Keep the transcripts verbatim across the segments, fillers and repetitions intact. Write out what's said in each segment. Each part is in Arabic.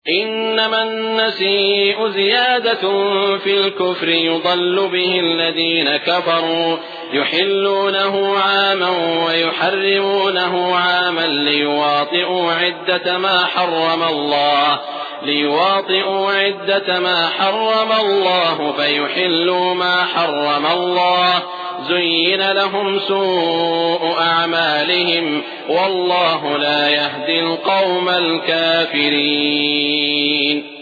إنما النسيء زيادة في الكفر يضل به الذين كفروا يحلونه عاما ويحرمونه عاما ليواطئوا عدة ما حرم الله ليواطئوا عدة ما حرم الله فيحلوا ما حرم الله زين لهم سوء أعمالهم والله لا يهدي القوم الكافرين.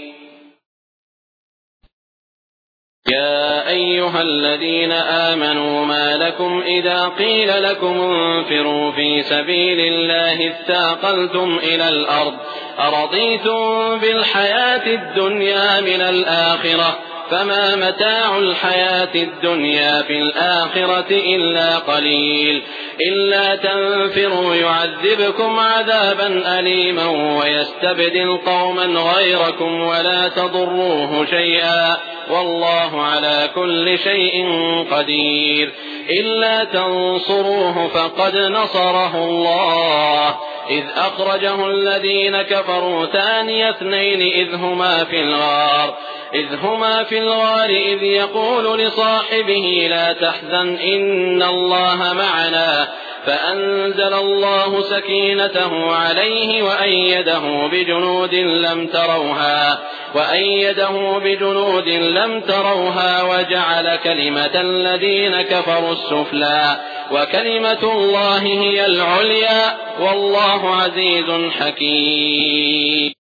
يا أيها الذين آمنوا ما لكم إذا قيل لكم انفروا في سبيل الله اثاقلتم إلى الأرض أرضيتم بالحياة الدنيا من الآخرة فما متاع الحياة الدنيا في الآخرة إلا قليل إلا تنفروا يعذبكم عذابا أليما ويستبدل قوما غيركم ولا تضروه شيئا والله على كل شيء قدير. إلا تنصروه فقد نصره الله إذ أخرجه الذين كفروا ثاني اثنين إذ هما في الغار إذ هما في الغار إذ يقول لصاحبه لا تحزن إن الله معنا فأنزل الله سكينته عليه وأيده بجنود لم تروها وأيده بجنود لم تروها وجعل كلمة الذين كفروا السفلى وكلمة الله هي العليا والله عزيز حكيم.